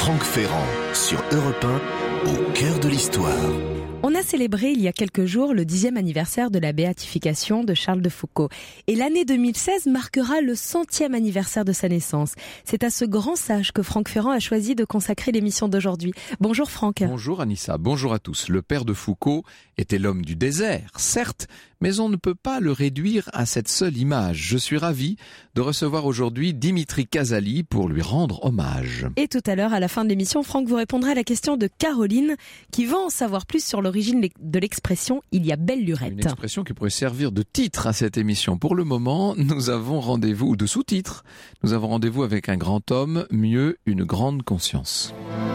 Franck Ferrand sur Europe 1, au cœur de l'histoire. On a célébré il y a quelques jours le 10e anniversaire de la béatification de Charles de Foucault. Et l'année 2016 marquera le 100e anniversaire de sa naissance. C'est à ce grand sage que Franck Ferrand a choisi de consacrer l'émission d'aujourd'hui. Bonjour Franck. Bonjour Anissa, bonjour à tous. Le père de Foucault était l'homme du désert, certes, mais on ne peut pas le réduire à cette seule image. Je suis ravi de recevoir aujourd'hui Dimitri Casali pour lui rendre hommage. Et tout à l'heure, à la fin de l'émission, Franck vous répondra à la question de Caroline, qui va en savoir plus sur l'origine de l'expression « il y a belle lurette ». Une expression qui pourrait servir de titre à cette émission. Pour le moment, nous avons rendez-vous, ou de sous-titre, nous avons rendez-vous avec un grand homme, mieux une grande conscience.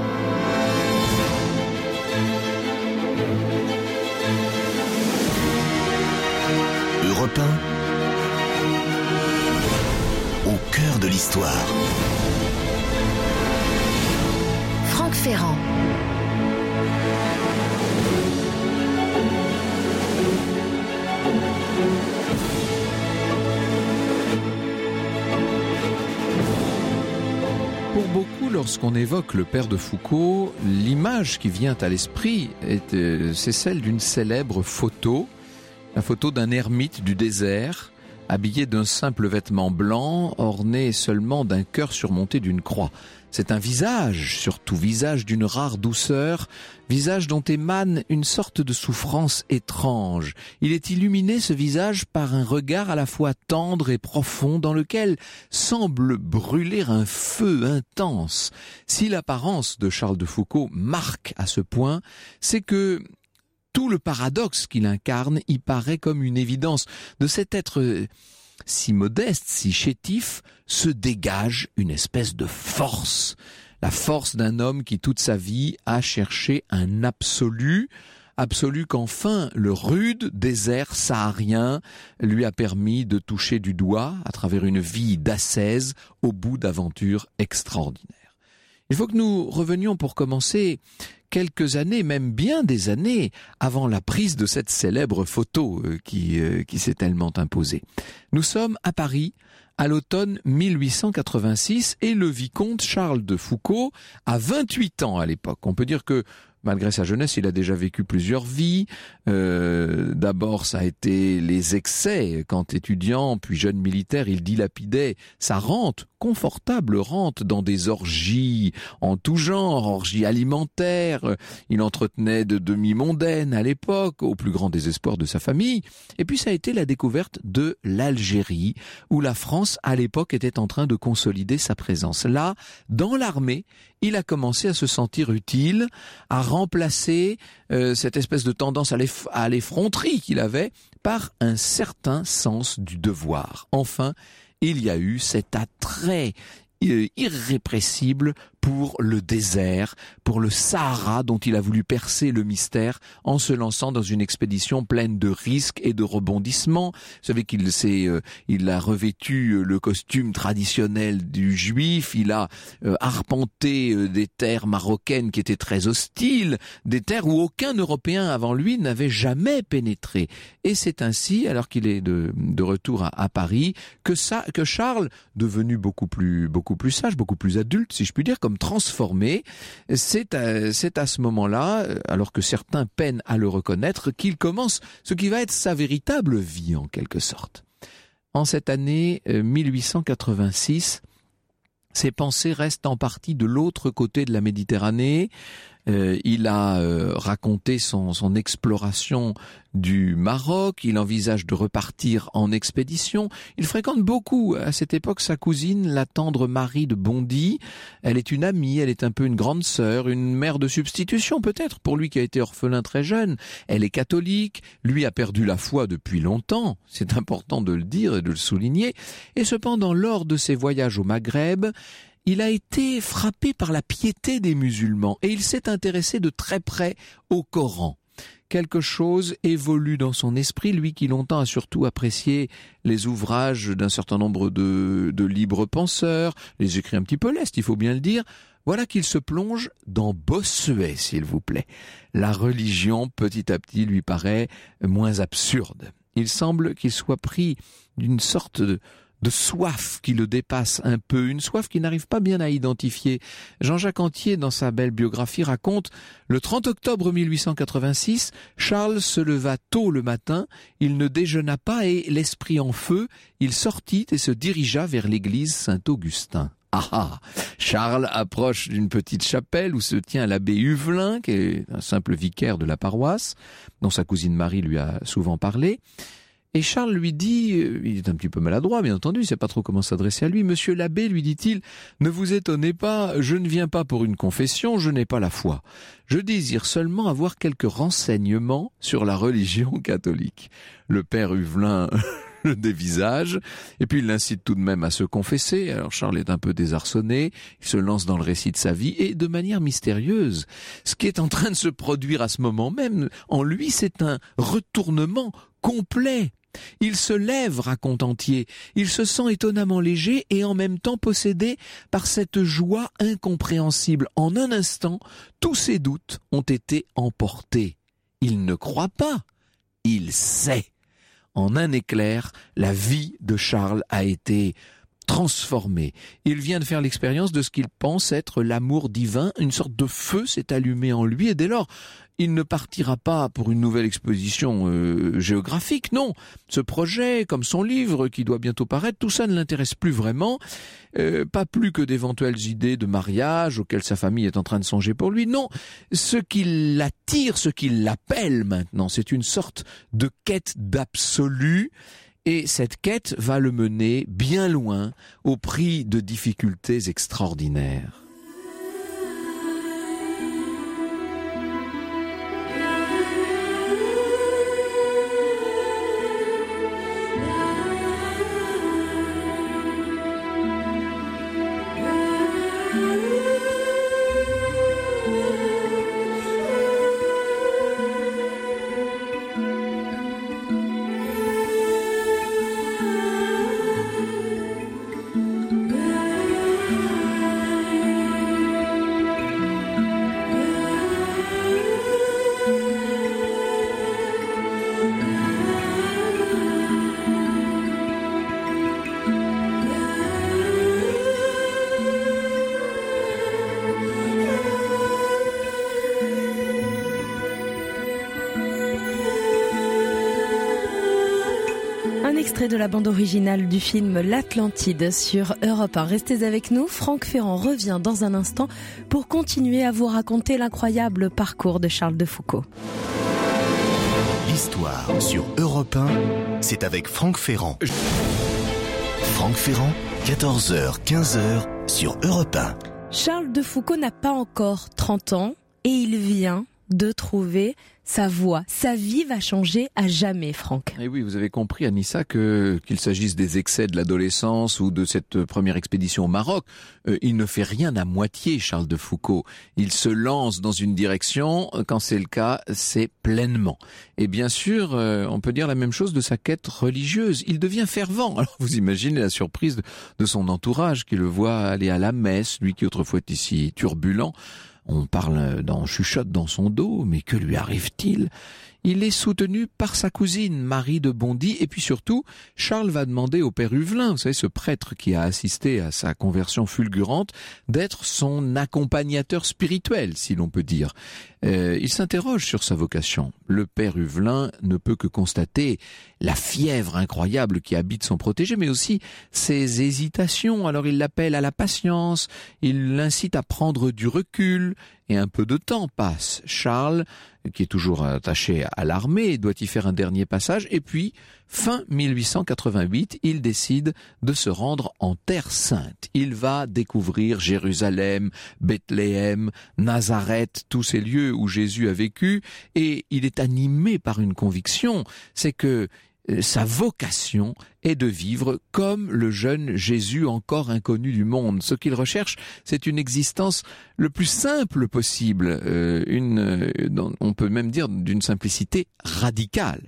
Europe 1, au cœur de l'histoire. Franck Ferrand. Pour beaucoup, lorsqu'on évoque le père de Foucault, l'image qui vient à l'esprit, c'est celle d'une célèbre photo, la photo d'un ermite du désert, habillé d'un simple vêtement blanc, orné seulement d'un cœur surmonté d'une croix. C'est un visage, surtout visage d'une rare douceur, visage dont émane une sorte de souffrance étrange. Il est illuminé, ce visage, par un regard à la fois tendre et profond, dans lequel semble brûler un feu intense. Si l'apparence de Charles de Foucault marque à ce point, c'est que tout le paradoxe qu'il incarne y paraît comme une évidence. De cet être si modeste, si chétif, se dégage une espèce de force. La force d'un homme qui toute sa vie a cherché un absolu qu'enfin le rude désert saharien lui a permis de toucher du doigt à travers une vie d'ascèse au bout d'aventures extraordinaires. Il faut que nous revenions pour commencer quelques années, même bien des années, avant la prise de cette célèbre photo qui s'est tellement imposée. Nous sommes à Paris, à l'automne 1886, et le vicomte Charles de Foucault a 28 ans à l'époque. On peut dire que malgré sa jeunesse, il a déjà vécu plusieurs vies. D'abord, ça a été les excès. Quand étudiant, puis jeune militaire, il dilapidait sa rente, confortable rente, dans des orgies en tout genre, orgies alimentaires. Il entretenait de demi-mondaines à l'époque, au plus grand désespoir de sa famille. Et puis ça a été la découverte de l'Algérie, où la France, à l'époque, était en train de consolider sa présence. Là, dans l'armée, il a commencé à se sentir utile, à remplacer cette espèce de tendance à l'effronterie qu'il avait par un certain sens du devoir. Enfin, il y a eu cet attrait irrépressible pour le désert, pour le Sahara dont il a voulu percer le mystère en se lançant dans une expédition pleine de risques et de rebondissements. Vous savez il a revêtu le costume traditionnel du juif, il a arpenté des terres marocaines qui étaient très hostiles, des terres où aucun Européen avant lui n'avait jamais pénétré. Et c'est ainsi, alors qu'il est de retour à Paris, que Charles, devenu beaucoup plus sage, beaucoup plus adulte, si je puis dire, comme transformé, c'est à ce moment-là, alors que certains peinent à le reconnaître, qu'il commence ce qui va être sa véritable vie en quelque sorte. En cette année 1886, ses pensées restent en partie de l'autre côté de la Méditerranée. Il a raconté son exploration du Maroc, il envisage de repartir en expédition. Il fréquente beaucoup à cette époque sa cousine, la tendre Marie de Bondy. Elle est une amie, elle est un peu une grande sœur, une mère de substitution peut-être pour lui qui a été orphelin très jeune. Elle est catholique, lui a perdu la foi depuis longtemps, c'est important de le dire et de le souligner. Et cependant, lors de ses voyages au Maghreb, il a été frappé par la piété des musulmans et il s'est intéressé de très près au Coran. Quelque chose évolue dans son esprit, lui qui longtemps a surtout apprécié les ouvrages d'un certain nombre de libres penseurs, les écrits un petit peu lestes, il faut bien le dire. Voilà qu'il se plonge dans Bossuet, s'il vous plaît. La religion, petit à petit, lui paraît moins absurde. Il semble qu'il soit pris d'une sorte de soif qui le dépasse un peu, une soif qu'il n'arrive pas bien à identifier. Jean-Jacques Antier, dans sa belle biographie, raconte « Le 30 octobre 1886, Charles se leva tôt le matin, il ne déjeuna pas et, l'esprit en feu, il sortit et se dirigea vers l'église Saint-Augustin. » Ah, Charles approche d'une petite chapelle où se tient l'abbé Huvelin, qui est un simple vicaire de la paroisse, dont sa cousine Marie lui a souvent parlé. Et Charles lui dit, il est un petit peu maladroit, bien entendu, il ne sait pas trop comment s'adresser à lui. « Monsieur l'abbé, lui dit-il, ne vous étonnez pas, je ne viens pas pour une confession, je n'ai pas la foi. Je désire seulement avoir quelques renseignements sur la religion catholique. » Le père Huvelin le dévisage, et puis il l'incite tout de même à se confesser. Alors Charles est un peu désarçonné, il se lance dans le récit de sa vie, et de manière mystérieuse, ce qui est en train de se produire à ce moment même, en lui, c'est un retournement complet. Il se lève, raconte Antier, il se sent étonnamment léger et en même temps possédé par cette joie incompréhensible. En un instant, tous ses doutes ont été emportés. Il ne croit pas, il sait. En un éclair, la vie de Charles a été transformée. Il vient de faire l'expérience de ce qu'il pense être l'amour divin. Une sorte de feu s'est allumé en lui et dès lors, il ne partira pas pour une nouvelle exposition géographique, non. Ce projet, comme son livre qui doit bientôt paraître, tout ça ne l'intéresse plus vraiment, pas plus que d'éventuelles idées de mariage auxquelles sa famille est en train de songer pour lui. Non, ce qui l'attire, ce qui l'appelle maintenant, c'est une sorte de quête d'absolu. Et cette quête va le mener bien loin au prix de difficultés extraordinaires. Un extrait de la bande originale du film L'Atlantide sur Europe 1. Restez avec nous, Franck Ferrand revient dans un instant pour continuer à vous raconter l'incroyable parcours de Charles de Foucauld. L'histoire sur Europe 1, c'est avec Franck Ferrand. Franck Ferrand, 14h, 15h sur Europe 1. Charles de Foucauld n'a pas encore 30 ans et il vient de trouver sa voie. Sa vie va changer à jamais, Franck. Et oui, vous avez compris, Anissa, qu'il s'agisse des excès de l'adolescence ou de cette première expédition au Maroc, il ne fait rien à moitié, Charles de Foucauld. Il se lance dans une direction, quand c'est le cas, c'est pleinement. Et bien sûr, on peut dire la même chose de sa quête religieuse. Il devient fervent. Alors vous imaginez la surprise de son entourage qui le voit aller à la messe, lui qui autrefois était si turbulent. On chuchote dans son dos, mais que lui arrive-t-il ? Il est soutenu par sa cousine, Marie de Bondy, et puis surtout, Charles va demander au père Huvelin, vous savez, ce prêtre qui a assisté à sa conversion fulgurante, d'être son accompagnateur spirituel, si l'on peut dire. Il s'interroge sur sa vocation. Le père Huvelin ne peut que constater la fièvre incroyable qui habite son protégé, mais aussi ses hésitations. Alors il l'appelle à la patience, il l'incite à prendre du recul, et un peu de temps passe. Charles, qui est toujours attaché à l'armée, doit y faire un dernier passage, et puis, fin 1888, il décide de se rendre en Terre Sainte. Il va découvrir Jérusalem, Bethléem, Nazareth, tous ces lieux où Jésus a vécu, et il est animé par une conviction, c'est que sa vocation est de vivre comme le jeune Jésus encore inconnu du monde. Ce qu'il recherche, c'est une existence le plus simple possible, on peut même dire d'une simplicité radicale.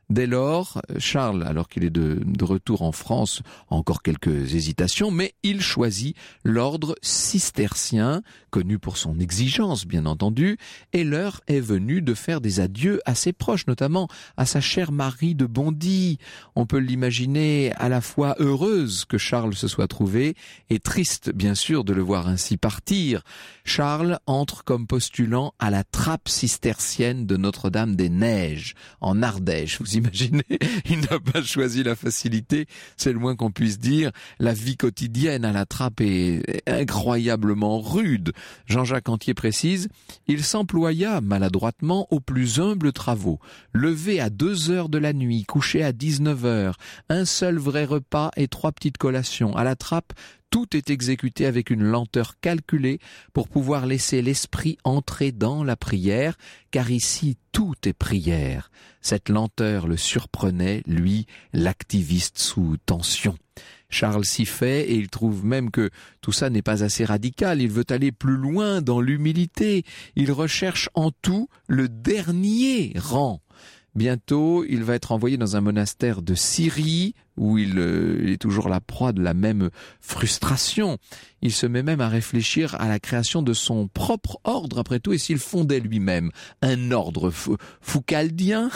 Dès lors, Charles, alors qu'il est de retour en France, a encore quelques hésitations, mais il choisit l'ordre cistercien, connu pour son exigence bien entendu, et l'heure est venue de faire des adieux à ses proches, notamment à sa chère Marie de Bondy. On peut l'imaginer à la fois heureuse que Charles se soit trouvé et triste bien sûr de le voir ainsi partir. Charles entre comme postulant à la trappe cistercienne de Notre-Dame-des-Neiges, en Ardèche. Vous imaginez, il n'a pas choisi la facilité, c'est le moins qu'on puisse dire. La vie quotidienne à la trappe est incroyablement rude. Jean-Jacques Antier précise, il s'employa maladroitement aux plus humbles travaux. Levé à 2 heures de la nuit, couché à 19 heures, un seul vrai repas et 3 petites collations. À la trappe, tout est exécuté avec une lenteur calculée pour pouvoir laisser l'esprit entrer dans la prière, car ici tout est prière. Cette lenteur le surprenait, lui, l'activiste sous tension. Charles s'y fait et il trouve même que tout ça n'est pas assez radical. Il veut aller plus loin dans l'humilité. Il recherche en tout le dernier rang. Bientôt, il va être envoyé dans un monastère de Syrie où il est toujours la proie de la même frustration. Il se met même à réfléchir à la création de son propre ordre, après tout, et s'il fondait lui-même un ordre foucaldien,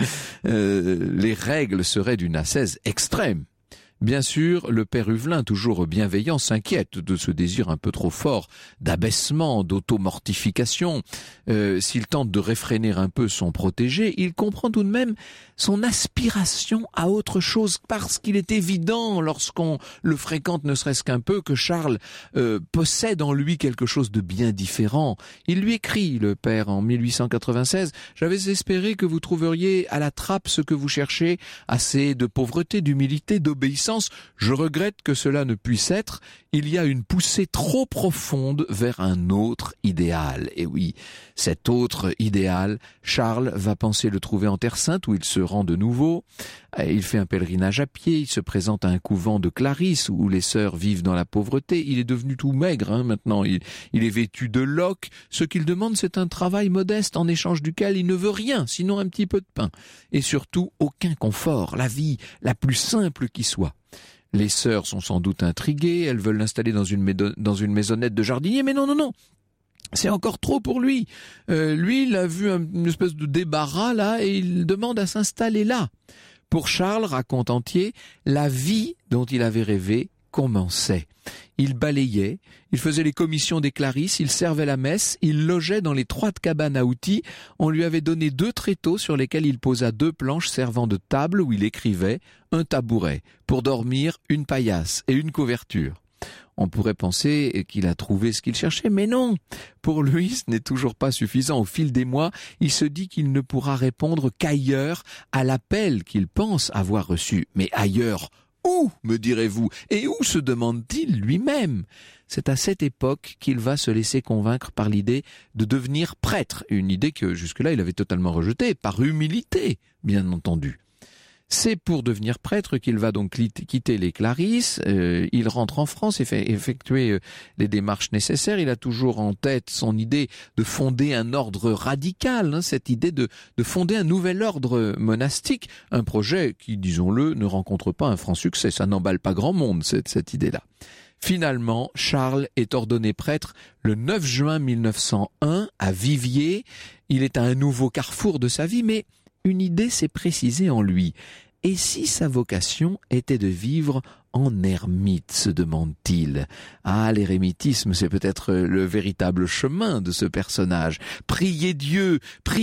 les règles seraient d'une ascèse extrême. Bien sûr, le père Huvelin, toujours bienveillant, s'inquiète de ce désir un peu trop fort d'abaissement, d'automortification. S'il tente de réfréner un peu son protégé, il comprend tout de même son aspiration à autre chose, parce qu'il est évident, lorsqu'on le fréquente ne serait-ce qu'un peu, que Charles possède en lui quelque chose de bien différent. Il lui écrit, le père, en 1896, « J'avais espéré que vous trouveriez à la trappe ce que vous cherchez, assez de pauvreté, d'humilité, d'obéissance. Je regrette que cela ne puisse être. Il y a une poussée trop profonde vers un autre idéal. » Et oui, cet autre idéal, Charles va penser le trouver en Terre Sainte, où il se rend de nouveau. Il fait un pèlerinage à pied, il se présente à un couvent de Clarisse, où les sœurs vivent dans la pauvreté. Il est devenu tout maigre, maintenant. Il est vêtu de loques. Ce qu'il demande, c'est un travail modeste, en échange duquel il ne veut rien, sinon un petit peu de pain. Et surtout, aucun confort, la vie la plus simple qui soit. Les sœurs sont sans doute intriguées, elles veulent l'installer dans une maisonnette de jardinier, mais non, c'est encore trop pour lui. Lui, il a vu une espèce de débarras là, et il demande à s'installer là. Pour Charles, raconte Antier, la vie dont il avait rêvé commençait. Il balayait, il faisait les commissions des Clarisses, il servait la messe, il logeait dans l'étroite cabane à outils. On lui avait donné 2 tréteaux sur lesquels il posa 2 planches servant de table où il écrivait, un tabouret, pour dormir, une paillasse et une couverture. On pourrait penser qu'il a trouvé ce qu'il cherchait, mais non. Pour lui, ce n'est toujours pas suffisant. Au fil des mois, il se dit qu'il ne pourra répondre qu'ailleurs à l'appel qu'il pense avoir reçu. Mais ailleurs, où, me direz-vous? Et où se demande-t-il lui-même? C'est à cette époque qu'il va se laisser convaincre par l'idée de devenir prêtre, une idée que jusque-là il avait totalement rejetée, par humilité, bien entendu. C'est pour devenir prêtre qu'il va donc quitter les Clarisses, il rentre en France et fait effectuer les démarches nécessaires. Il a toujours en tête son idée de fonder un ordre radical, cette idée de fonder un nouvel ordre monastique, un projet qui, disons-le, ne rencontre pas un franc succès. Ça n'emballe pas grand monde, cette idée-là. Finalement, Charles est ordonné prêtre le 9 juin 1901 à Viviers. Il est à un nouveau carrefour de sa vie, mais une idée s'est précisée en lui. Et si sa vocation était de vivre en ermite, se demande-t-il. Ah, l'érémitisme, c'est peut-être le véritable chemin de ce personnage. Priez Dieu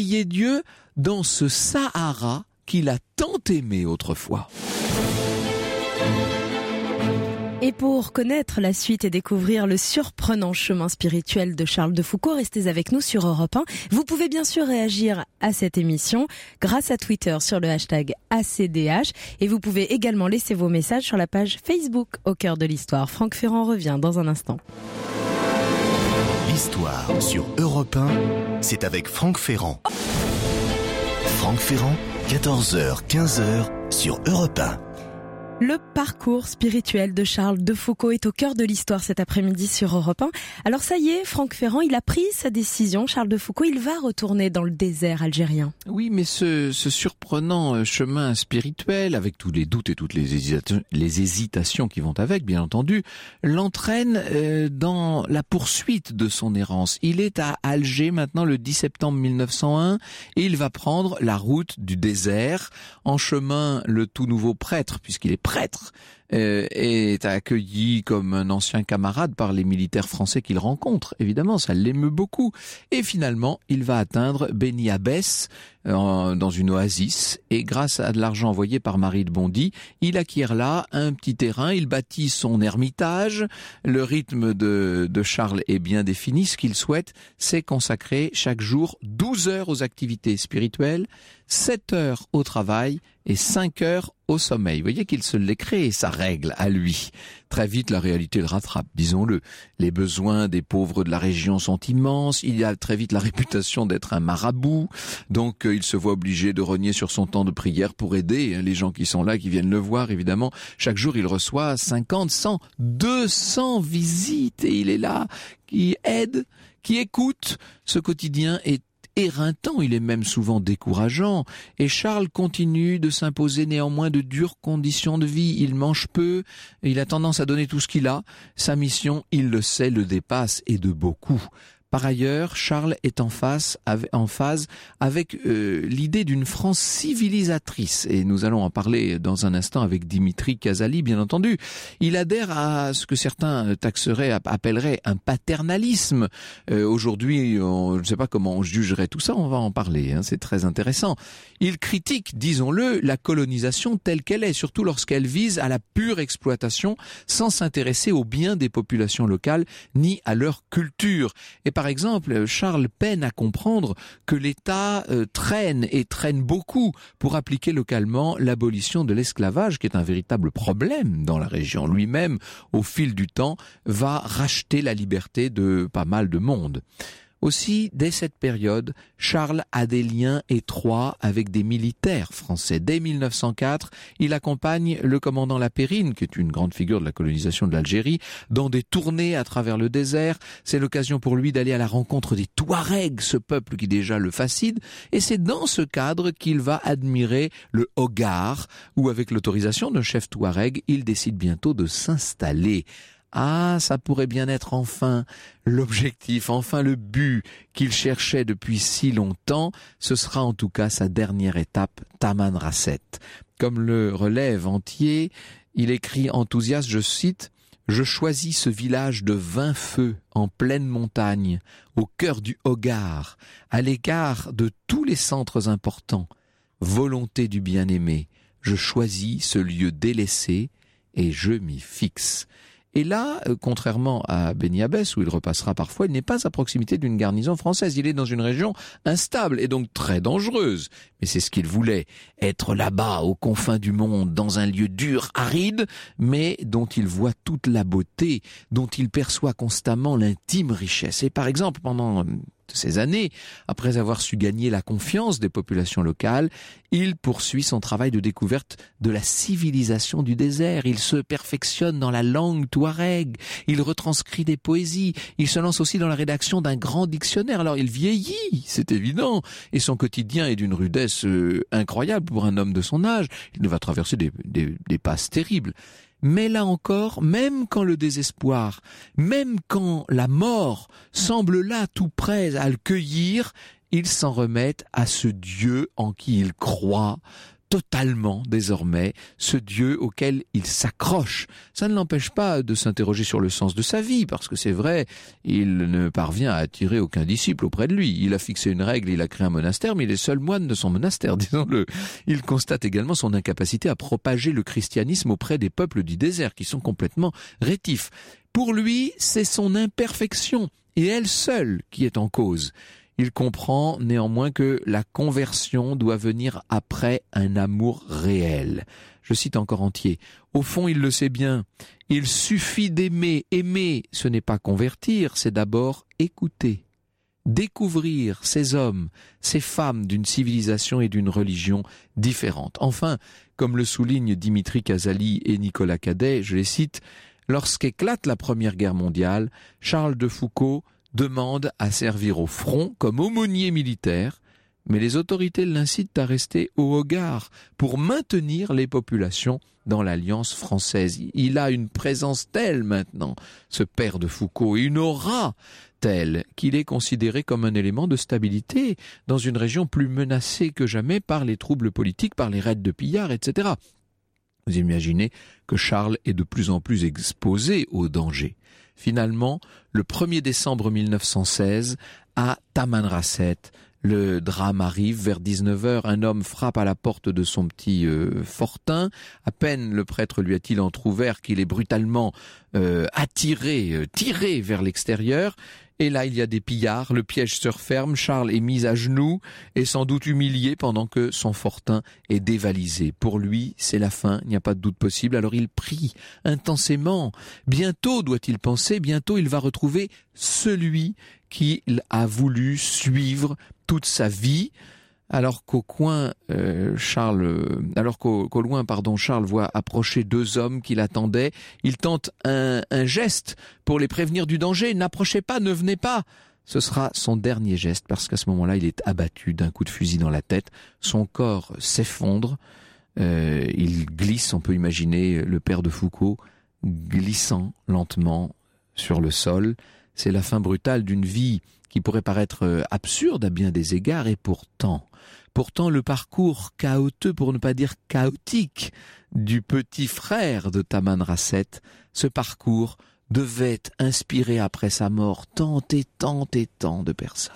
dans ce Sahara qu'il a tant aimé autrefois. Et pour connaître la suite et découvrir le surprenant chemin spirituel de Charles de Foucauld, restez avec nous sur Europe 1. Vous pouvez bien sûr réagir à cette émission grâce à Twitter sur le hashtag ACDH. Et vous pouvez également laisser vos messages sur la page Facebook Au cœur de l'histoire. Franck Ferrand revient dans un instant. L'histoire sur Europe 1, c'est avec Franck Ferrand. Franck Ferrand, 14h, 15h sur Europe 1. Le parcours spirituel de Charles de Foucault est au cœur de l'histoire cet après-midi sur Europe 1. Alors ça y est, Franck Ferrand, il a pris sa décision. Charles de Foucault, il va retourner dans le désert algérien. Oui, mais ce surprenant chemin spirituel, avec tous les doutes et toutes les hésitations qui vont avec, bien entendu, l'entraîne dans la poursuite de son errance. Il est à Alger maintenant le 10 septembre 1901 et il va prendre la route du désert. En chemin, le tout nouveau prêtre, puisqu'il est prêtre, est accueilli comme un ancien camarade par les militaires français qu'il rencontre. Évidemment, ça l'émeut beaucoup. Et finalement, il va atteindre Beni Abbès, dans une oasis, et grâce à de l'argent envoyé par Marie de Bondy, il acquiert là un petit terrain, il bâtit son ermitage. Le rythme de Charles est bien défini. Ce qu'il souhaite, c'est consacrer chaque jour 12 heures aux activités spirituelles, 7 heures au travail et 5 heures au sommeil. Vous voyez qu'il se l'est créé, sa règle, à lui. Très vite, la réalité le rattrape, disons-le. Les besoins des pauvres de la région sont immenses. Il a très vite la réputation d'être un marabout. Donc, il se voit obligé de rogner sur son temps de prière pour aider les gens qui sont là, qui viennent le voir, évidemment. Chaque jour, il reçoit 50, 100, 200 visites. Et il est là, qui aide, qui écoute. Ce quotidien est éreintant, il est même souvent décourageant, et Charles continue de s'imposer néanmoins de dures conditions de vie. Il mange peu, il a tendance à donner tout ce qu'il a. Sa mission, il le sait, le dépasse, et de beaucoup. Par ailleurs, Charles est en phase avec l'idée d'une France civilisatrice, et nous allons en parler dans un instant avec Dimitri Casali, bien entendu. Il adhère à ce que certains appelleraient un paternalisme. Aujourd'hui, je ne sais pas comment on jugerait tout ça, on va en parler, c'est très intéressant. Il critique, disons-le, la colonisation telle qu'elle est, surtout lorsqu'elle vise à la pure exploitation, sans s'intéresser au bien des populations locales, ni à leur culture. Et par exemple, Charles peine à comprendre que l'État traîne beaucoup pour appliquer localement l'abolition de l'esclavage, qui est un véritable problème dans la région. Lui-même, au fil du temps, va racheter la liberté de pas mal de monde. Aussi, dès cette période, Charles a des liens étroits avec des militaires français. Dès 1904, il accompagne le commandant Lapérine, qui est une grande figure de la colonisation de l'Algérie, dans des tournées à travers le désert. C'est l'occasion pour lui d'aller à la rencontre des Touaregs, ce peuple qui déjà le fascine. Et c'est dans ce cadre qu'il va admirer le Hogar, où avec l'autorisation d'un chef Touareg, il décide bientôt de s'installer. Ah, ça pourrait bien être enfin l'objectif, enfin le but qu'il cherchait depuis si longtemps. Ce sera en tout cas sa dernière étape, Tamanrasset. Comme le relève Entier, il écrit enthousiaste, je cite, « Je choisis ce village de 20 feux en pleine montagne, au cœur du Hogar, à l'égard de tous les centres importants. Volonté du bien-aimé, je choisis ce lieu délaissé et je m'y fixe. » Et là, contrairement à Beni Abbès, où il repassera parfois, il n'est pas à proximité d'une garnison française. Il est dans une région instable et donc très dangereuse. Mais c'est ce qu'il voulait, être là-bas, aux confins du monde, dans un lieu dur, aride, mais dont il voit toute la beauté, dont il perçoit constamment l'intime richesse. Et par exemple, pendant ces années, après avoir su gagner la confiance des populations locales, il poursuit son travail de découverte de la civilisation du désert. Il se perfectionne dans la langue touareg, il retranscrit des poésies, il se lance aussi dans la rédaction d'un grand dictionnaire. Alors il vieillit, c'est évident, et son quotidien est d'une rudesse incroyable pour un homme de son âge. Il va traverser des passes terribles. Mais là encore, même quand le désespoir, même quand la mort semble là tout près à le cueillir, il s'en remet à ce Dieu en qui il croit totalement désormais, ce Dieu auquel il s'accroche. Ça ne l'empêche pas de s'interroger sur le sens de sa vie, parce que c'est vrai, il ne parvient à attirer aucun disciple auprès de lui. Il a fixé une règle, il a créé un monastère, mais il est seul moine de son monastère, disons-le. Il constate également son incapacité à propager le christianisme auprès des peuples du désert, qui sont complètement rétifs. Pour lui, c'est son imperfection, et elle seule, qui est en cause. Il comprend néanmoins que la conversion doit venir après un amour réel. Je cite encore Entier. Au fond, il le sait bien. Il suffit d'aimer. Aimer, ce n'est pas convertir, c'est d'abord écouter. découvrir ces hommes, ces femmes d'une civilisation et d'une religion différentes. Enfin, comme le soulignent Dimitri Casali et Nicolas Cadet, je les cite, « Lorsqu'éclate la Première Guerre mondiale, Charles de Foucault demande à servir au front comme aumônier militaire, mais les autorités l'incitent à rester au Hogar pour maintenir les populations dans l'Alliance française. Il a une présence telle maintenant, ce père de Foucault, et une aura telle qu'il est considéré comme un élément de stabilité dans une région plus menacée que jamais par les troubles politiques, par les raids de pillards, etc. Vous imaginez que Charles est de plus en plus exposé au danger. Finalement, le 1er décembre 1916, à Tamanrasset, le drame arrive vers 19h, un homme frappe à la porte de son petit fortin. À peine le prêtre lui a-t-il entrouvert qu'il est brutalement tiré vers l'extérieur. Et là, il y a des pillards, le piège se referme, Charles est mis à genoux et sans doute humilié pendant que son fortin est dévalisé. Pour lui, c'est la fin, il n'y a pas de doute possible, alors il prie intensément. Bientôt, doit-il penser, bientôt il va retrouver celui qu'il a voulu suivre toute sa vie. Alors qu'au loin, Charles voit approcher deux hommes qui l'attendaient, il tente un geste pour les prévenir du danger. N'approchez pas, ne venez pas. Ce sera son dernier geste parce qu'à ce moment-là, il est abattu d'un coup de fusil dans la tête. Son corps s'effondre. Il glisse, on peut imaginer le père de Foucault glissant lentement sur le sol. C'est la fin brutale d'une vie qui pourrait paraître absurde à bien des égards, et pourtant le parcours chaotique, pour ne pas dire chaotique, du petit frère de Tamanrasset, ce parcours devait inspirer après sa mort tant et tant et tant de personnes.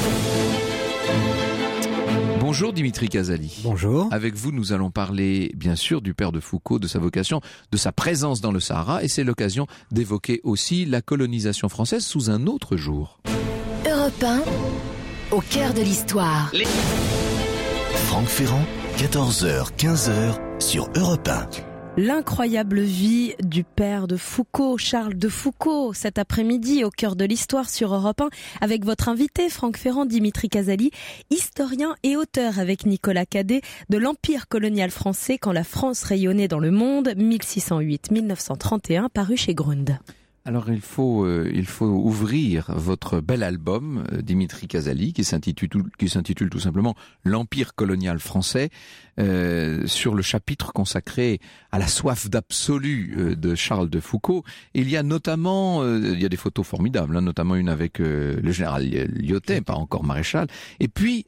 Bonjour Dimitri Casali. Bonjour. Avec vous, nous allons parler bien sûr du père de Foucault, de sa vocation, de sa présence dans le Sahara, et c'est l'occasion d'évoquer aussi la colonisation française sous un autre jour. Europe 1, au cœur de l'histoire. Franck Ferrand, 14h, 15h sur Europe 1. L'incroyable vie du père de Foucault, Charles de Foucault, cet après-midi au cœur de l'histoire sur Europe 1, avec votre invité Franck Ferrand, Dimitri Casali, historien et auteur avec Nicolas Cadet de l'Empire colonial français quand la France rayonnait dans le monde, 1608-1931, paru chez Grund. Alors il faut ouvrir votre bel album, Dimitri Casali, qui s'intitule tout simplement l'Empire colonial français, sur le chapitre consacré à la soif d'absolu de Charles de Foucault. Il y a notamment, il y a des photos formidables, notamment une avec le général Lyautey, pas encore maréchal, et puis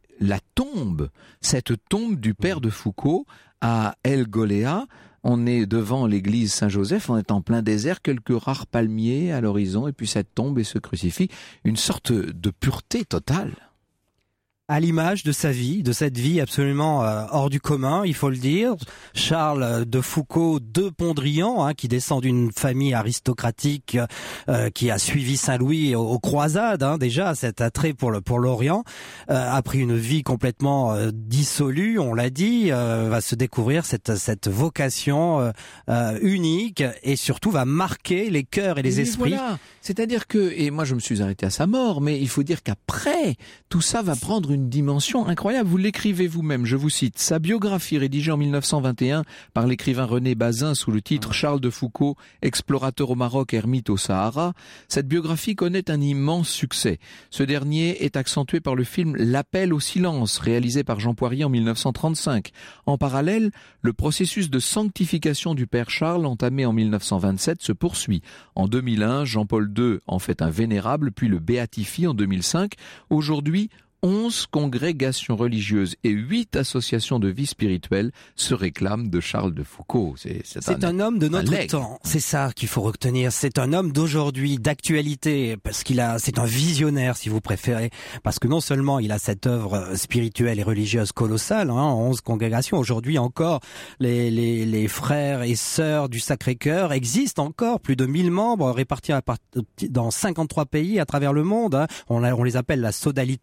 cette tombe du père de Foucault à El Goléa. On est devant l'église Saint-Joseph, on est en plein désert, quelques rares palmiers à l'horizon, et puis cette tombe et ce crucifix, une sorte de pureté totale. À l'image de sa vie, de cette vie absolument hors du commun, il faut le dire. Charles de Foucault de Pondrian, qui descend d'une famille aristocratique qui a suivi Saint-Louis aux croisades, déjà cet attrait pour l'Orient, a pris une vie complètement dissolue, on l'a dit, va se découvrir cette vocation unique et surtout va marquer les cœurs et les esprits. Voilà. C'est-à-dire que, et moi je me suis arrêté à sa mort, mais il faut dire qu'après, tout ça va prendre une dimension incroyable. Vous l'écrivez vous-même, je vous cite. Sa biographie rédigée en 1921 par l'écrivain René Bazin sous le titre Charles de Foucault, explorateur au Maroc, ermite au Sahara. Cette biographie connaît un immense succès. Ce dernier est accentué par le film L'appel au silence, réalisé par Jean Poirier en 1935. En parallèle, le processus de sanctification du père Charles, entamé en 1927, se poursuit. En 2001, Jean-Paul II en fait un vénérable, puis le béatifie en 2005. Aujourd'hui, 11 congrégations religieuses et 8 associations de vie spirituelle se réclament de Charles de Foucault. C'est un homme de notre temps. C'est ça qu'il faut retenir. C'est un homme d'aujourd'hui, d'actualité, parce c'est un visionnaire, si vous préférez. Parce que non seulement il a cette œuvre spirituelle et religieuse colossale, 11 congrégations. Aujourd'hui encore, les frères et sœurs du Sacré-Cœur existent encore. Plus de 1000 membres répartis dans 53 pays à travers le monde. On les appelle la sodalité aujourd'hui.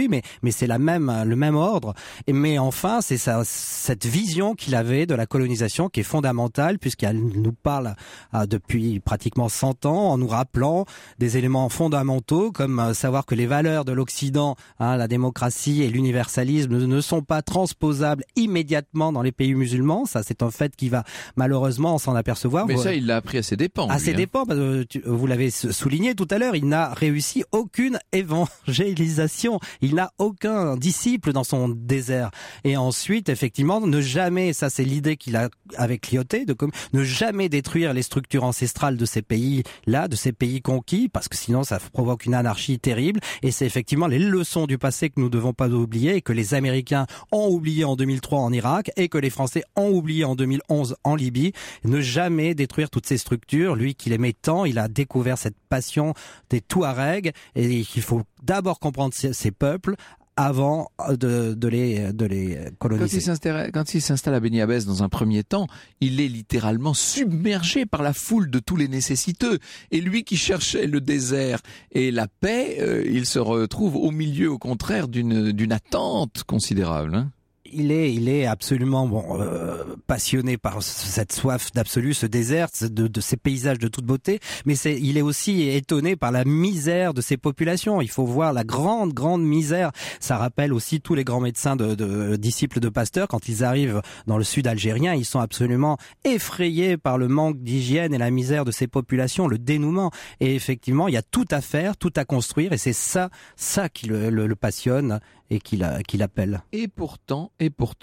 mais c'est le même ordre. Mais enfin, c'est cette vision qu'il avait de la colonisation qui est fondamentale, puisqu'elle nous parle depuis pratiquement 100 ans, en nous rappelant des éléments fondamentaux, comme savoir que les valeurs de l'Occident, la démocratie et l'universalisme, ne sont pas transposables immédiatement dans les pays musulmans. Ça, c'est un fait qui va malheureusement s'en apercevoir. Mais ça, il l'a appris à ses dépens. À ses dépens, parce que vous l'avez souligné tout à l'heure, il n'a réussi aucune évangélisation. Il n'a aucun disciple dans son désert. Et ensuite, effectivement, ne jamais, ça c'est l'idée qu'il a avec Lyautey, ne jamais détruire les structures ancestrales de ces pays-là, de ces pays conquis, parce que sinon ça provoque une anarchie terrible. Et c'est effectivement les leçons du passé que nous ne devons pas oublier, et que les Américains ont oublié en 2003 en Irak, et que les Français ont oublié en 2011 en Libye. Ne jamais détruire toutes ces structures. Lui qui aimait tant, il a découvert cette passion des Touaregs, et qu'il faut d'abord comprendre ces peuples avant de les coloniser. Quand il s'installe à Beni Abbès dans un premier temps, il est littéralement submergé par la foule de tous les nécessiteux. Et lui qui cherchait le désert et la paix, il se retrouve au milieu, au contraire, d'une attente considérable, hein. Il est absolument passionné par cette soif d'absolu, ce désert, de ces paysages de toute beauté, mais il est aussi étonné par la misère de ces populations. Il faut voir la grande misère. Ça rappelle aussi tous les grands médecins de disciples de Pasteur, quand ils arrivent dans le sud algérien, ils sont absolument effrayés par le manque d'hygiène et la misère de ces populations, le dénouement. Et effectivement, il y a tout à faire, tout à construire, et c'est ça qui le passionne et qui l'appelle. Et pourtant,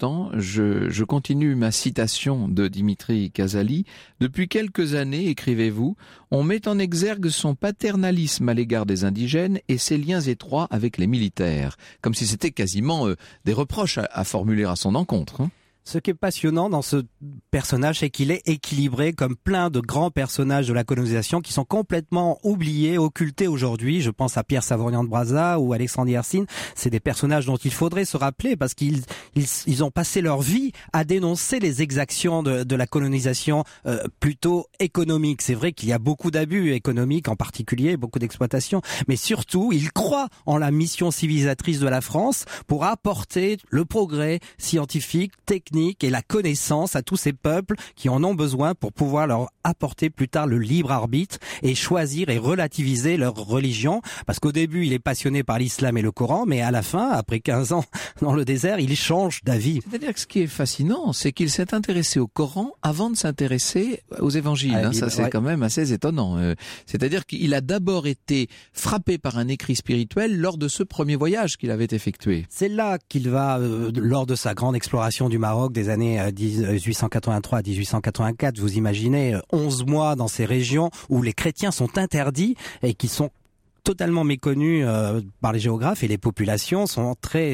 je continue ma citation de Dimitri Casali. Depuis quelques années, écrivez-vous, on met en exergue son paternalisme à l'égard des indigènes et ses liens étroits avec les militaires. Comme si c'était quasiment des reproches à formuler à son encontre, hein. Ce qui est passionnant dans ce personnage, c'est qu'il est équilibré comme plein de grands personnages de la colonisation qui sont complètement oubliés, occultés aujourd'hui. Je pense à Pierre Savourian de Brazza ou Alexandre Yersin. C'est des personnages dont il faudrait se rappeler parce qu'ils ont passé leur vie à dénoncer les exactions de la colonisation plutôt économique. C'est vrai qu'il y a beaucoup d'abus économiques en particulier, beaucoup d'exploitation, mais surtout, ils croient en la mission civilisatrice de la France pour apporter le progrès scientifique, technique et la connaissance à tous ces peuples qui en ont besoin pour pouvoir leur apporter plus tard le libre arbitre et choisir et relativiser leur religion. Parce qu'au début, il est passionné par l'islam et le Coran, mais à la fin, après 15 ans dans le désert, il change d'avis. C'est-à-dire que ce qui est fascinant, c'est qu'il s'est intéressé au Coran avant de s'intéresser aux évangiles. Ça, c'est quand même assez étonnant. C'est-à-dire qu'il a d'abord été frappé par un écrit spirituel lors de ce premier voyage qu'il avait effectué. C'est là qu'il va, lors de sa grande exploration du Maroc, des années 1883 à 1884, vous imaginez 11 mois dans ces régions où les chrétiens sont interdits et qui sont totalement méconnus par les géographes, et les populations sont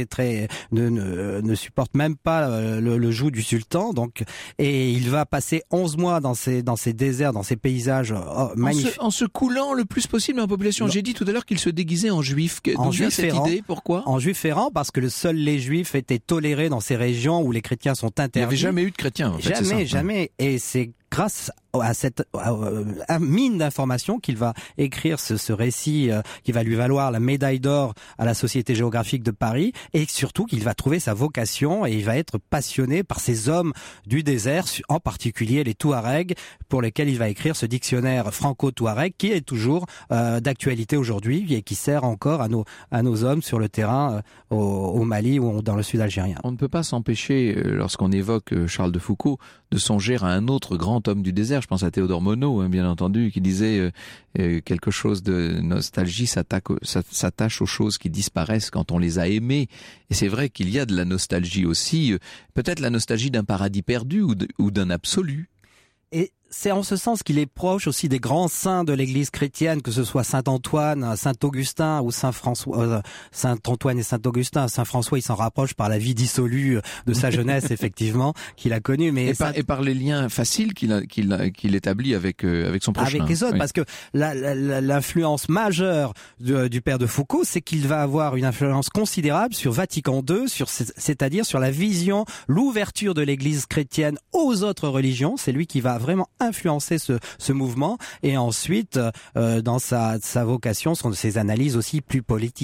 ne supportent même pas le joug du sultan. Donc, et il va passer 11 mois dans ces déserts, dans ces paysages magnifiques. En se coulant le plus possible dans la population. J'ai dit tout à l'heure qu'il se déguisait en juif. En juif errant. Idée, pourquoi ? En juif errant, parce que seuls les juifs étaient tolérés dans ces régions où les chrétiens sont interdits. Il n'y avait jamais eu de chrétiens. En fait, jamais. Et c'est grâce à cette mine d'informations qu'il va écrire ce récit qui va lui valoir la médaille d'or à la Société géographique de Paris, et surtout qu'il va trouver sa vocation et il va être passionné par ces hommes du désert, en particulier les Touaregs, pour lesquels il va écrire ce dictionnaire franco-touareg qui est toujours d'actualité aujourd'hui et qui sert encore à nos hommes sur le terrain au Mali ou dans le sud algérien. On ne peut pas s'empêcher, lorsqu'on évoque Charles de Foucault, de songer à un autre grand homme du désert. Je pense à Théodore Monod, bien entendu, qui disait quelque chose de nostalgie s'attache aux choses qui disparaissent quand on les a aimées. Et c'est vrai qu'il y a de la nostalgie aussi, peut-être la nostalgie d'un paradis perdu ou d'un absolu. Et c'est en ce sens qu'il est proche aussi des grands saints de l'Église chrétienne, que ce soit Saint-Antoine, Saint-Augustin ou Saint-François. Saint-Antoine et Saint-Augustin. Saint-François, il s'en rapproche par la vie dissolue de sa jeunesse, effectivement, qu'il a connue. Mais et par les liens faciles qu'il établit avec son prochain. Avec les autres, oui. Parce que l'influence majeure du père de Foucault, c'est qu'il va avoir une influence considérable sur Vatican II, c'est-à-dire sur la vision, l'ouverture de l'Église chrétienne aux autres religions. C'est lui qui va vraiment influencer ce mouvement, et ensuite dans sa vocation sont ses analyses aussi plus politiques.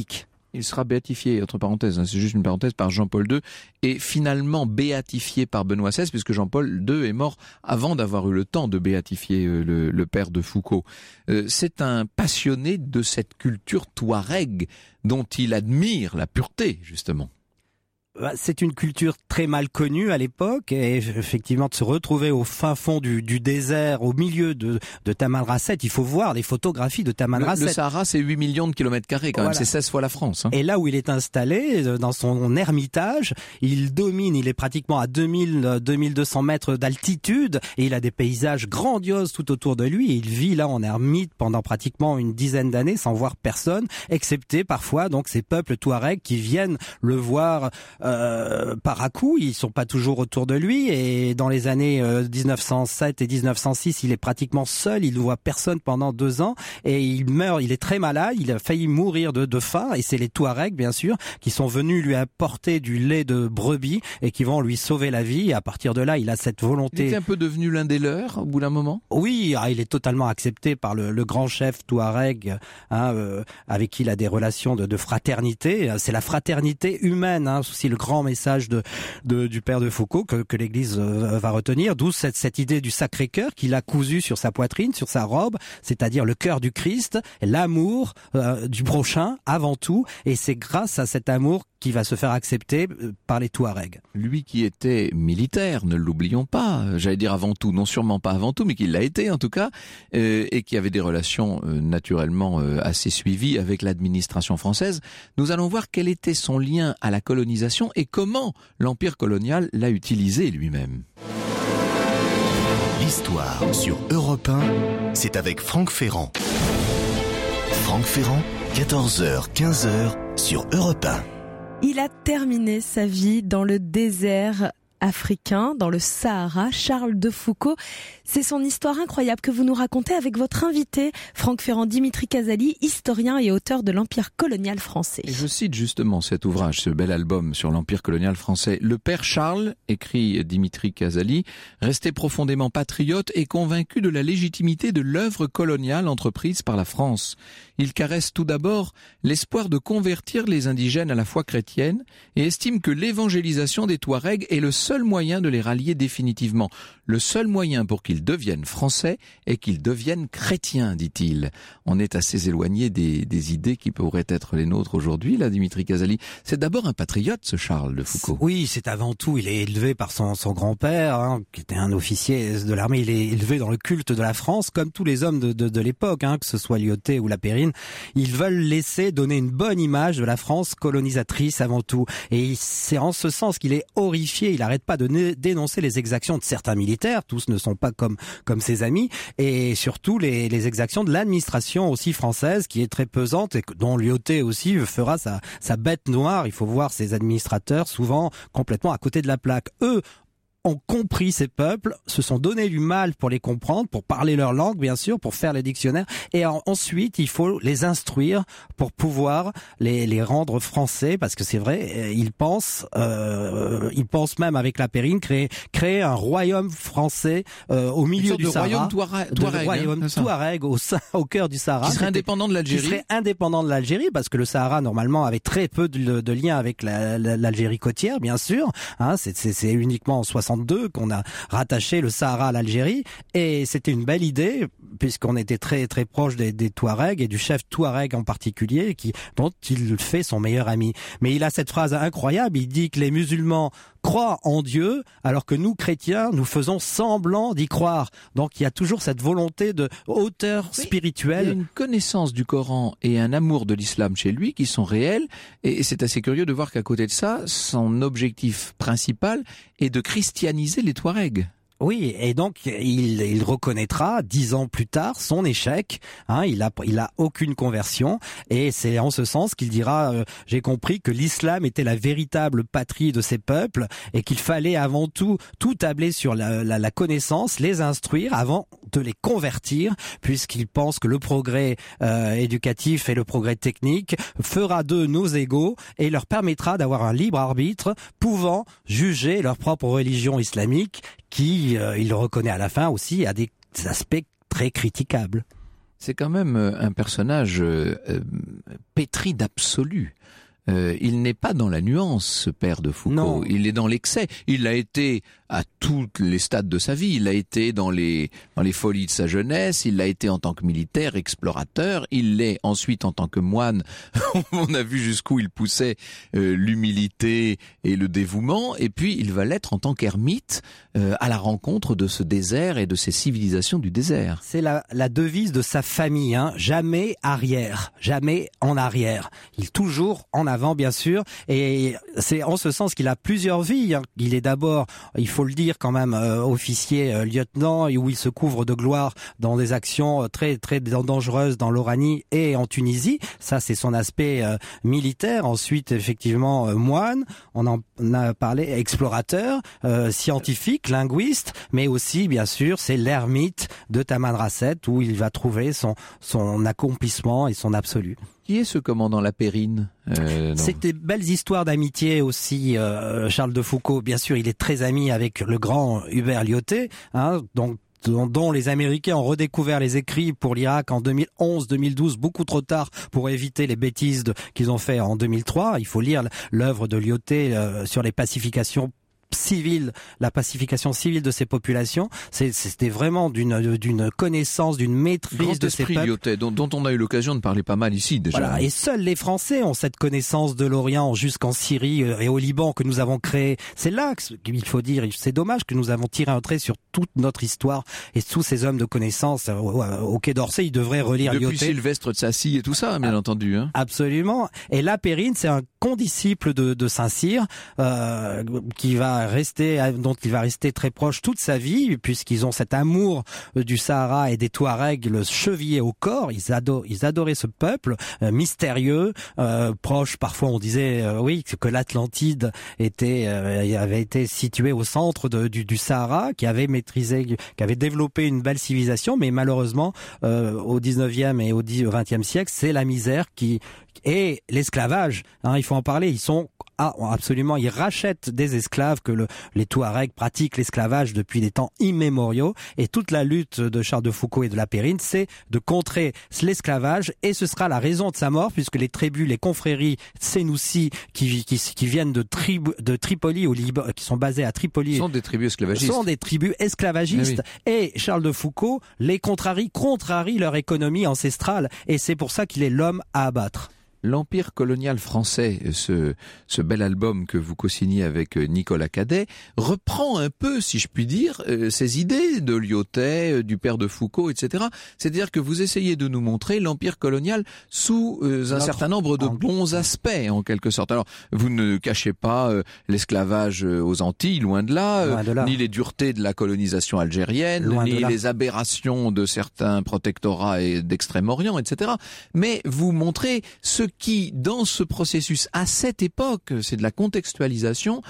Il sera béatifié, entre parenthèses, c'est juste une parenthèse, par Jean-Paul II, et finalement béatifié par Benoît XVI, puisque Jean-Paul II est mort avant d'avoir eu le temps de béatifier le père de Foucault. C'est un passionné de cette culture touareg, dont il admire la pureté, justement. C'est une culture très mal connue à l'époque, et effectivement de se retrouver au fin fond du désert, au milieu de Tamanrasset, il faut voir les photographies de Tamanrasset. Le Sahara, c'est 8 millions de kilomètres carrés quand même, c'est 16 fois la France. Hein. Et là où il est installé, dans son ermitage, il domine, il est pratiquement à 2200 mètres d'altitude, et il a des paysages grandioses tout autour de lui, et il vit là en ermite pendant pratiquement une dizaine d'années sans voir personne, excepté parfois donc ces peuples touaregs qui viennent le voir par à-coup, ils sont pas toujours autour de lui, et dans les années 1907 et 1906, il est pratiquement seul, il ne voit personne pendant 2 ans, et il meurt, il est très malade, il a failli mourir de faim, et c'est les Touaregs, bien sûr, qui sont venus lui apporter du lait de brebis, et qui vont lui sauver la vie, et à partir de là, il a cette volonté... Il était un peu devenu l'un des leurs, au bout d'un moment? Oui, il est totalement accepté par le grand chef Touareg, avec qui il a des relations de fraternité, c'est la fraternité humaine, aussi le grand message du père de Foucault que l'Église va retenir, d'où cette idée du Sacré-Cœur qu'il a cousu sur sa poitrine, sur sa robe, c'est-à-dire le cœur du Christ, l'amour du prochain avant tout, et c'est grâce à cet amour qui va se faire accepter par les Touaregs. Lui qui était militaire, ne l'oublions pas, j'allais dire avant tout, non sûrement pas avant tout, mais qui l'a été en tout cas, et qui avait des relations naturellement assez suivies avec l'administration française. Nous allons voir quel était son lien à la colonisation et comment l'empire colonial l'a utilisé lui-même. L'histoire sur Europe 1, c'est avec Franck Ferrand. Franck Ferrand, 14h-15h sur Europe 1. Il a terminé sa vie dans le désert africain, dans le Sahara. Charles de Foucault, c'est son histoire incroyable que vous nous racontez avec votre invité, Franck Ferrand, Dimitri Casali, historien et auteur de l'Empire colonial français. Et je cite justement cet ouvrage, ce bel album sur l'Empire colonial français. Le père Charles, écrit Dimitri Casali, restait profondément patriote et convaincu de la légitimité de l'œuvre coloniale entreprise par la France. Il caresse tout d'abord l'espoir de convertir les indigènes à la foi chrétienne et estime que l'évangélisation des Touaregs est le seul moyen de les rallier définitivement. Le seul moyen pour qu'ils deviennent français est qu'ils deviennent chrétiens, dit-il. On est assez éloigné des idées qui pourraient être les nôtres aujourd'hui, là, Dimitri Casali. C'est d'abord un patriote, ce Charles de Foucault. Oui, c'est avant tout, il est élevé par son grand-père, qui était un officier de l'armée. Il est élevé dans le culte de la France, comme tous les hommes de l'époque, que ce soit Lyautey ou Lapérine. Ils veulent laisser donner une bonne image de la France colonisatrice avant tout. Et c'est en ce sens qu'il est horrifié. Il n'arrête pas de dénoncer les exactions de certains militaires. Tous ne sont pas comme ses amis. Et surtout les exactions de l'administration aussi française, qui est très pesante et dont Lyautey aussi fera sa bête noire. Il faut voir ces administrateurs souvent complètement à côté de la plaque. Eux ont compris ces peuples, se sont donné du mal pour les comprendre, pour parler leur langue bien sûr, pour faire les dictionnaires, et ensuite il faut les instruire pour pouvoir les rendre français, parce que c'est vrai, ils pensent même avec Lapérine créer un royaume français au milieu du Sahara, royaume Touareg au cœur du Sahara, qui serait indépendant de l'Algérie. Qui serait indépendant de l'Algérie, parce que le Sahara normalement avait très peu de liens avec l'Algérie côtière, bien sûr. C'est uniquement en 62 qu'on a rattaché le Sahara à l'Algérie, et c'était une belle idée puisqu'on était très très proche des Touaregs et du chef Touareg en particulier, dont il fait son meilleur ami. Mais il a cette phrase incroyable, il dit que les musulmans croient en Dieu alors que nous chrétiens nous faisons semblant d'y croire. Donc il y a toujours cette volonté de hauteur spirituelle. Il y a une connaissance du Coran et un amour de l'islam chez lui qui sont réels, et c'est assez curieux de voir qu'à côté de ça, son objectif principal est de christianiser les Touaregs. Oui, et donc il reconnaîtra 10 ans plus tard son échec. Il a aucune conversion, et c'est en ce sens qu'il dira j'ai compris que l'islam était la véritable patrie de ces peuples et qu'il fallait avant tout tabler sur la connaissance, les instruire avant de les convertir, puisqu'il pense que le progrès éducatif et le progrès technique fera d'eux nos égaux et leur permettra d'avoir un libre arbitre, pouvant juger leur propre religion islamique, qui, il le reconnaît à la fin aussi, a des aspects très critiquables. C'est quand même un personnage pétri d'absolu. Il n'est pas dans la nuance, ce père de Foucault. Non. Il est dans l'excès. Il l'a été à tous les stades de sa vie. Il l'a été dans les folies de sa jeunesse. Il l'a été en tant que militaire, explorateur. Il l'est ensuite en tant que moine. On a vu jusqu'où il poussait l'humilité et le dévouement. Et puis, il va l'être en tant qu'ermite à la rencontre de ce désert et de ces civilisations du désert. C'est la devise de sa famille, hein. Jamais arrière, jamais en arrière. Il est toujours en avant, bien sûr, et c'est en ce sens qu'il a plusieurs vies, hein. Il est d'abord, il faut le dire quand même, officier lieutenant, où il se couvre de gloire dans des actions très très dangereuses dans l'Oranie et en Tunisie. Ça, c'est son aspect militaire. Ensuite, effectivement, moine, on en a parlé, explorateur, scientifique, linguiste, mais aussi, bien sûr, c'est l'ermite de Tamanrasset où il va trouver son accomplissement et son absolu. Qui est ce commandant Lapérine C'est des belles histoires d'amitié aussi, Charles de Foucault. Bien sûr, il est très ami avec le grand Hubert Lyautey, hein, dont les Américains ont redécouvert les écrits pour l'Irak en 2011-2012, beaucoup trop tard pour éviter les bêtises qu'ils ont fait en 2003. Il faut lire l'œuvre de Lyautey sur les pacifications civile, la pacification civile de ces populations. C'était vraiment d'une connaissance, d'une maîtrise de ces peuples. Lyautey, dont on a eu l'occasion de parler pas mal ici déjà. Voilà. Et seuls les Français ont cette connaissance de l'Orient jusqu'en Syrie et au Liban que nous avons créé. C'est là qu'il faut dire, c'est dommage que nous avons tiré un trait sur toute notre histoire et tous ces hommes de connaissance. Au Quai d'Orsay, ils devraient relire Lyautey. Depuis Sylvestre de Sacy et tout ça, bien entendu. Hein. Absolument. Et Lapérine, c'est un condisciple de Saint-Cyr dont il va rester très proche toute sa vie, puisqu'ils ont cet amour du Sahara et des Touaregs, le chevillé au corps. Ils adoraient ce peuple mystérieux, proche. Parfois, on disait que l'Atlantide avait été située au centre du Sahara, qui avait développé une belle civilisation, mais malheureusement, au 19e et au 20e siècle, c'est la misère et l'esclavage. Hein, il faut en parler. Ils rachètent des esclaves que les Touaregs pratiquent l'esclavage depuis des temps immémoriaux. Et toute la lutte de Charles de Foucault et de Lapérine, c'est de contrer l'esclavage. Et ce sera la raison de sa mort, puisque les tribus, les confréries Sénoussi, qui viennent de Tripoli au Liban, qui sont basées à Tripoli, sont des tribus esclavagistes. Oui. Et Charles de Foucault les contrarie leur économie ancestrale. Et c'est pour ça qu'il est l'homme à abattre. L'Empire colonial français, ce bel album que vous co-signez avec Nicolas Cadet, reprend un peu, si je puis dire, ces idées de Lyautey, du père de Foucault, etc. C'est-à-dire que vous essayez de nous montrer l'Empire colonial sous un certain nombre de bons aspects, en quelque sorte. Alors, vous ne cachez pas l'esclavage aux Antilles, loin de là, ni les duretés de la colonisation algérienne, ni les aberrations de certains protectorats d'Extrême-Orient, etc. Mais vous montrez ce qui, dans ce processus, à cette époque, c'est de la contextualisation,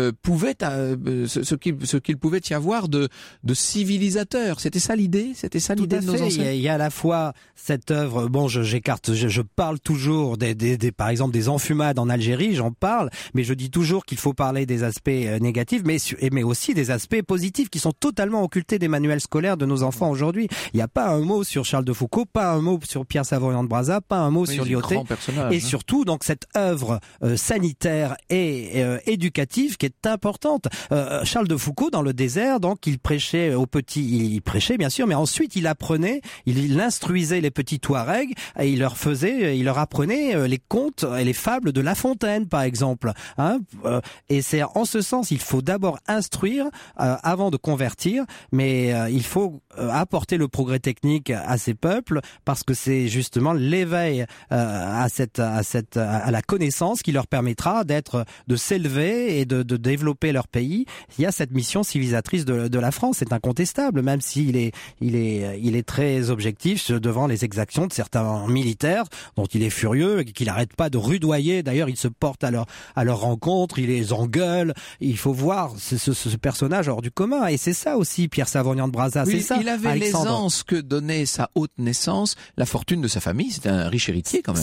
ce qu'il pouvait y avoir de civilisateur. C'était ça l'idée de nos ancêtres. Il y a à la fois cette œuvre, je parle toujours par exemple des enfumades en Algérie, j'en parle, mais je dis toujours qu'il faut parler des aspects négatifs, mais aussi des aspects positifs qui sont totalement occultés des manuels scolaires de nos enfants aujourd'hui. Il n'y a pas un mot sur Charles de Foucault, pas un mot sur Pierre Savoyant de Brazza, pas un mot sur Lyautey. Et surtout, donc, cette œuvre sanitaire et éducative qui est importante. Charles de Foucault, dans le désert, donc, il prêchait aux petits, il prêchait bien sûr, mais ensuite il apprenait, il instruisait les petits Touaregs et il leur apprenait les contes et les fables de La Fontaine, par exemple. Hein, et c'est en ce sens, il faut d'abord instruire avant de convertir, mais il faut apporter le progrès technique à ces peuples parce que c'est justement l'éveil à la connaissance qui leur permettra de s'élever et de développer leur pays. Il y a cette mission civilisatrice de la France, c'est incontestable, même s'il est très objectif devant les exactions de certains militaires dont il est furieux et qu'il n'arrête pas de rudoyer. D'ailleurs, il se porte à leur rencontre, il les engueule. Il faut voir ce personnage hors du commun. Et c'est ça aussi, Pierre Savoyant de Brazza. Oui, c'est ça. Il avait l'aisance que donnait sa haute naissance, la fortune de sa famille. C'était un riche héritier quand même. C'est un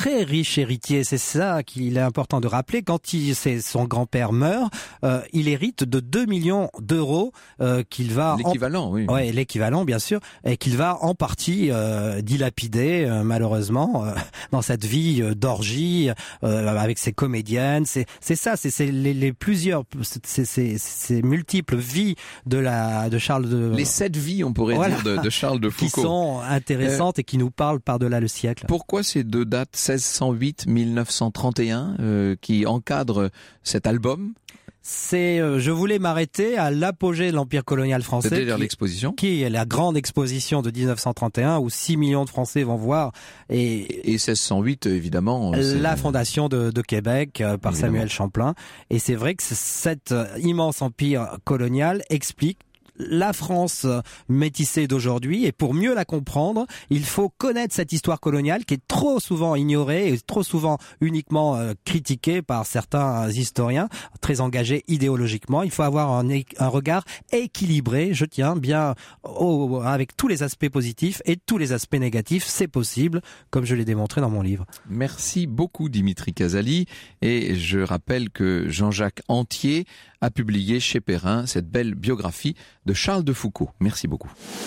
très riche héritier. C'est ça qu'il est important de rappeler. Quand son grand-père meurt, il hérite de 2 millions d'euros qu'il va... L'équivalent, oui. Ouais, l'équivalent, bien sûr, et qu'il va en partie dilapider, malheureusement, dans cette vie d'orgie, avec ses comédiennes. C'est les plusieurs, ces multiples vies de Charles de... Les 7 vies, on pourrait dire, de Charles de Foucault. Qui sont intéressantes et qui nous parlent par-delà le siècle. Pourquoi ces deux dates, 1608-1931, qui encadrent cet album ? Je voulais m'arrêter à l'apogée de l'Empire colonial français. C'est-à-dire l'exposition ? Qui est la grande exposition de 1931 où 6 millions de Français vont voir. Et 1608, évidemment. La fondation de Québec par Samuel Champlain. Et c'est vrai que cet immense empire colonial explique la France métissée d'aujourd'hui, et pour mieux la comprendre, il faut connaître cette histoire coloniale qui est trop souvent ignorée et trop souvent uniquement critiquée par certains historiens très engagés idéologiquement. Il faut avoir un regard équilibré, je tiens bien avec tous les aspects positifs et tous les aspects négatifs, c'est possible, comme je l'ai démontré dans mon livre. Merci beaucoup Dimitri Casali, et je rappelle que Jean-Jacques Antier a publié chez Perrin cette belle biographie de Charles de Foucault. Merci beaucoup.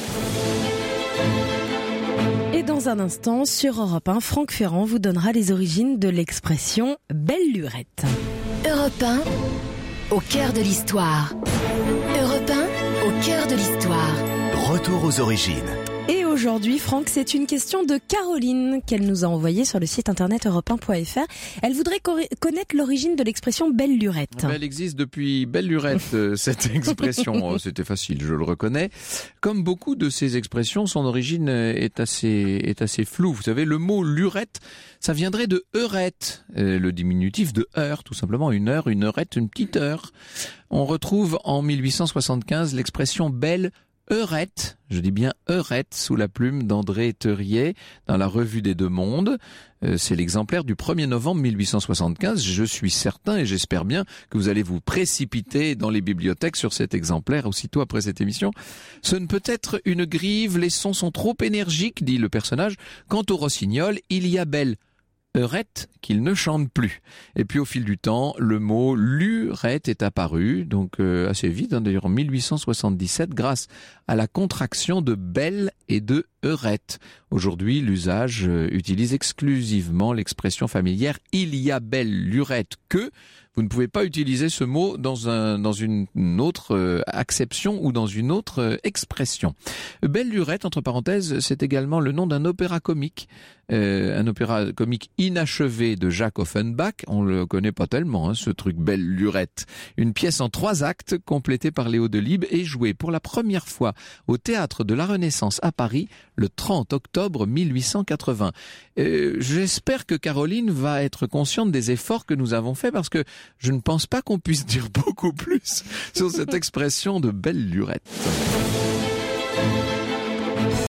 Et dans un instant, sur Europe 1, Franck Ferrand vous donnera les origines de l'expression « belle lurette ». Europe 1, au cœur de l'histoire. Europe 1, au cœur de l'histoire. Retour aux origines. Et aujourd'hui, Franck, c'est une question de Caroline qu'elle nous a envoyée sur le site internet europe1.fr. Elle voudrait connaître l'origine de l'expression belle lurette. Elle existe depuis belle lurette, cette expression. C'était facile, je le reconnais. Comme beaucoup de ces expressions, son origine est assez floue. Vous savez, le mot lurette, ça viendrait de heurette, le diminutif de heure, tout simplement une heure, une heurette, une petite heure. On retrouve en 1875 l'expression belle heurette, je dis bien heurette, sous la plume d'André Theuriet dans la Revue des Deux Mondes. C'est l'exemplaire du 1er novembre 1875. Je suis certain et j'espère bien que vous allez vous précipiter dans les bibliothèques sur cet exemplaire aussitôt après cette émission. Ce ne peut être une grive, les sons sont trop énergiques, dit le personnage. Quant au rossignol, il y a belle heurette qu'il ne chante plus. Et puis au fil du temps, le mot lurette est apparu, donc assez vite, d'ailleurs en 1877, grâce à la contraction de belle et de heurette. Aujourd'hui, l'usage utilise exclusivement l'expression familière « il y a belle lurette que ». Vous ne pouvez pas utiliser ce mot dans une autre acception ou dans une autre expression. Belle lurette, entre parenthèses, c'est également le nom d'un opéra comique. Un opéra comique inachevé de Jacques Offenbach. On le connaît pas tellement, ce truc Belle lurette. Une pièce en 3 actes, complétée par Léo Delibes et jouée pour la première fois au Théâtre de la Renaissance à Paris le 30 octobre 1880. J'espère que Caroline va être consciente des efforts que nous avons faits, parce que je ne pense pas qu'on puisse dire beaucoup plus sur cette expression de belle lurette.